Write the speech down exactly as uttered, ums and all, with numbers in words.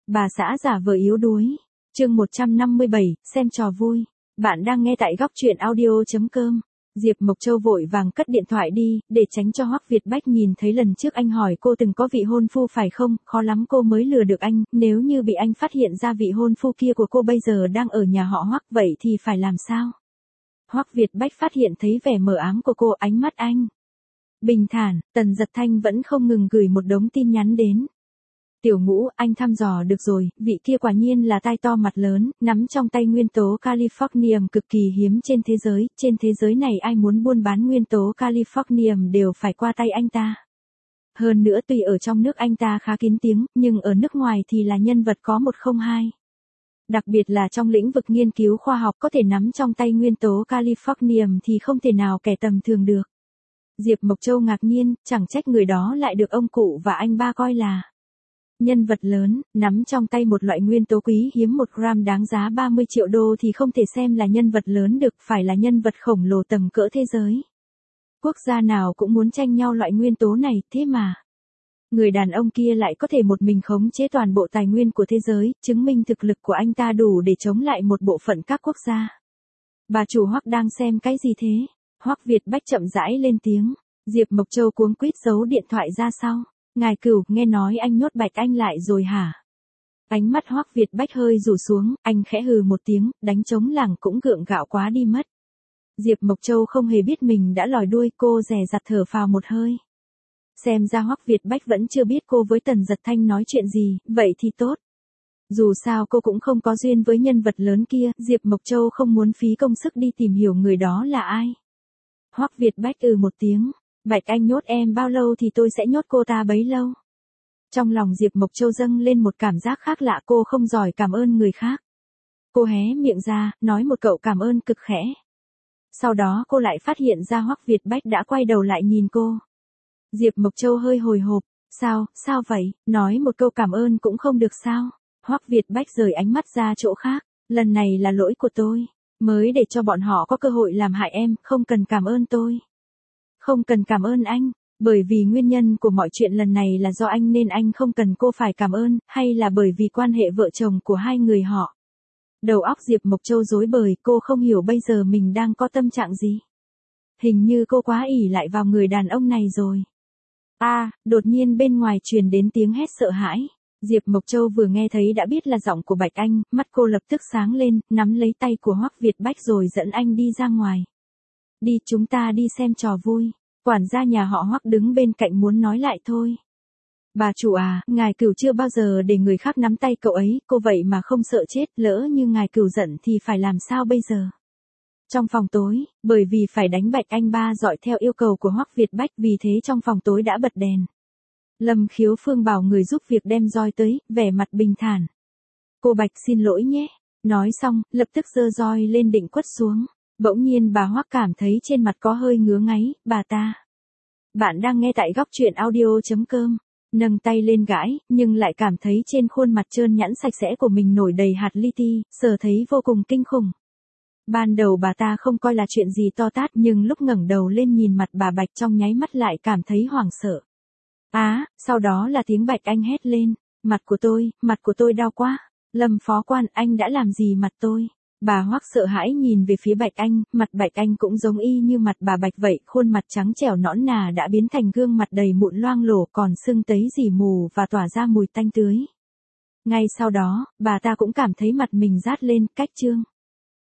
Bà xã giả vờ yếu đuối. Chương một trăm năm mươi bảy, xem trò vui. Bạn đang nghe tại góc truyện audio chấm com. Diệp Mộc Châu vội vàng cất điện thoại đi, để tránh cho Hoắc Việt Bách nhìn thấy lần trước anh hỏi cô từng có vị hôn phu phải không, khó lắm cô mới lừa được anh, nếu như bị anh phát hiện ra vị hôn phu kia của cô bây giờ đang ở nhà họ Hoắc vậy thì phải làm sao? Hoắc Việt Bách phát hiện thấy vẻ mờ ám của cô, ánh mắt anh bình thản. Tần Dật Thanh vẫn không ngừng gửi một đống tin nhắn đến. Tiểu Ngũ, anh thăm dò được rồi, vị kia quả nhiên là tai to mặt lớn, nắm trong tay nguyên tố Californium cực kỳ hiếm trên thế giới, trên thế giới này ai muốn buôn bán nguyên tố Californium đều phải qua tay anh ta. Hơn nữa tuy ở trong nước anh ta khá kín tiếng, nhưng ở nước ngoài thì là nhân vật có một không hai. Đặc biệt là trong lĩnh vực nghiên cứu khoa học có thể nắm trong tay nguyên tố Californium thì không thể nào kẻ tầm thường được. Diệp Mộc Châu ngạc nhiên, chẳng trách người đó lại được ông cụ và anh ba coi là nhân vật lớn, nắm trong tay một loại nguyên tố quý hiếm một gram đáng giá ba mươi triệu đô thì không thể xem là nhân vật lớn được, phải là nhân vật khổng lồ tầm cỡ thế giới. Quốc gia nào cũng muốn tranh nhau loại nguyên tố này, thế mà người đàn ông kia lại có thể một mình khống chế toàn bộ tài nguyên của thế giới, chứng minh thực lực của anh ta đủ để chống lại một bộ phận các quốc gia. Bà chủ Hoắc đang xem cái gì thế? Hoắc Việt Bách chậm rãi lên tiếng. Diệp Mộc Châu cuống quýt giấu điện thoại ra sau. Ngài Cửu, nghe nói anh nhốt Bạch Anh lại rồi hả? Ánh mắt Hoắc Việt Bách hơi rủ xuống, anh khẽ hừ một tiếng, đánh trống lảng cũng gượng gạo quá đi mất. Diệp Mộc Châu không hề biết mình đã lòi đuôi, cô dè dặt thở phào một hơi. Xem ra Hoắc Việt Bách vẫn chưa biết cô với Tần Dật Thanh nói chuyện gì, vậy thì tốt. Dù sao cô cũng không có duyên với nhân vật lớn kia, Diệp Mộc Châu không muốn phí công sức đi tìm hiểu người đó là ai. Hoắc Việt Bách ừ một tiếng. Bạch Anh nhốt em bao lâu thì tôi sẽ nhốt cô ta bấy lâu. Trong lòng Diệp Mộc Châu dâng lên một cảm giác khác lạ, cô không giỏi cảm ơn người khác. Cô hé miệng ra, nói một cậu cảm ơn cực khẽ. Sau đó cô lại phát hiện ra Hoắc Việt Bách đã quay đầu lại nhìn cô. Diệp Mộc Châu hơi hồi hộp, sao, sao vậy, nói một câu cảm ơn cũng không được sao? Hoắc Việt Bách rời ánh mắt ra chỗ khác, lần này là lỗi của tôi, mới để cho bọn họ có cơ hội làm hại em, không cần cảm ơn tôi. Không cần cảm ơn anh, bởi vì nguyên nhân của mọi chuyện lần này là do anh nên anh không cần cô phải cảm ơn, hay là bởi vì quan hệ vợ chồng của hai người họ. Đầu óc Diệp Mộc Châu rối bời, cô không hiểu bây giờ mình đang có tâm trạng gì. Hình như cô quá ỷ lại vào người đàn ông này rồi. A, à, đột nhiên bên ngoài truyền đến tiếng hét sợ hãi. Diệp Mộc Châu vừa nghe thấy đã biết là giọng của Bạch Anh, mắt cô lập tức sáng lên, nắm lấy tay của Hoắc Việt Bách rồi dẫn anh đi ra ngoài. Đi, chúng ta đi xem trò vui. Quản gia nhà họ Hoắc đứng bên cạnh muốn nói lại thôi. Bà chủ à, ngài Cửu chưa bao giờ để người khác nắm tay cậu ấy, cô vậy mà không sợ chết, lỡ như ngài Cửu giận thì phải làm sao bây giờ? Trong phòng tối, bởi vì phải đánh Bạch Anh ba dọi theo yêu cầu của Hoắc Việt Bách, vì thế trong phòng tối đã bật đèn. Lâm Khiếu Phương bảo người giúp việc đem roi tới, vẻ mặt bình thản. Cô Bạch xin lỗi nhé. Nói xong, lập tức giơ roi lên định quất xuống. Bỗng nhiên bà Hoắc cảm thấy trên mặt có hơi ngứa ngáy, bà ta. Bạn đang nghe tại góc truyện audio chấm com. Nâng tay lên gãi, nhưng lại cảm thấy trên khuôn mặt trơn nhẵn sạch sẽ của mình nổi đầy hạt li ti, sờ thấy vô cùng kinh khủng. Ban đầu bà ta không coi là chuyện gì to tát, nhưng lúc ngẩng đầu lên nhìn mặt bà Bạch trong nháy mắt lại cảm thấy hoảng sợ. Á, à, sau đó là tiếng Bạch Anh hét lên, mặt của tôi, mặt của tôi đau quá. Lâm phó quan, anh đã làm gì mặt tôi? Bà Hoắc sợ hãi nhìn về phía Bạch Anh, mặt Bạch Anh cũng giống y như mặt bà Bạch vậy, khuôn mặt trắng trẻo nõn nà đã biến thành gương mặt đầy mụn loang lổ, còn sưng tấy rỉ mù và tỏa ra mùi tanh tưới. Ngay sau đó, bà ta cũng cảm thấy mặt mình rát lên, cách trương.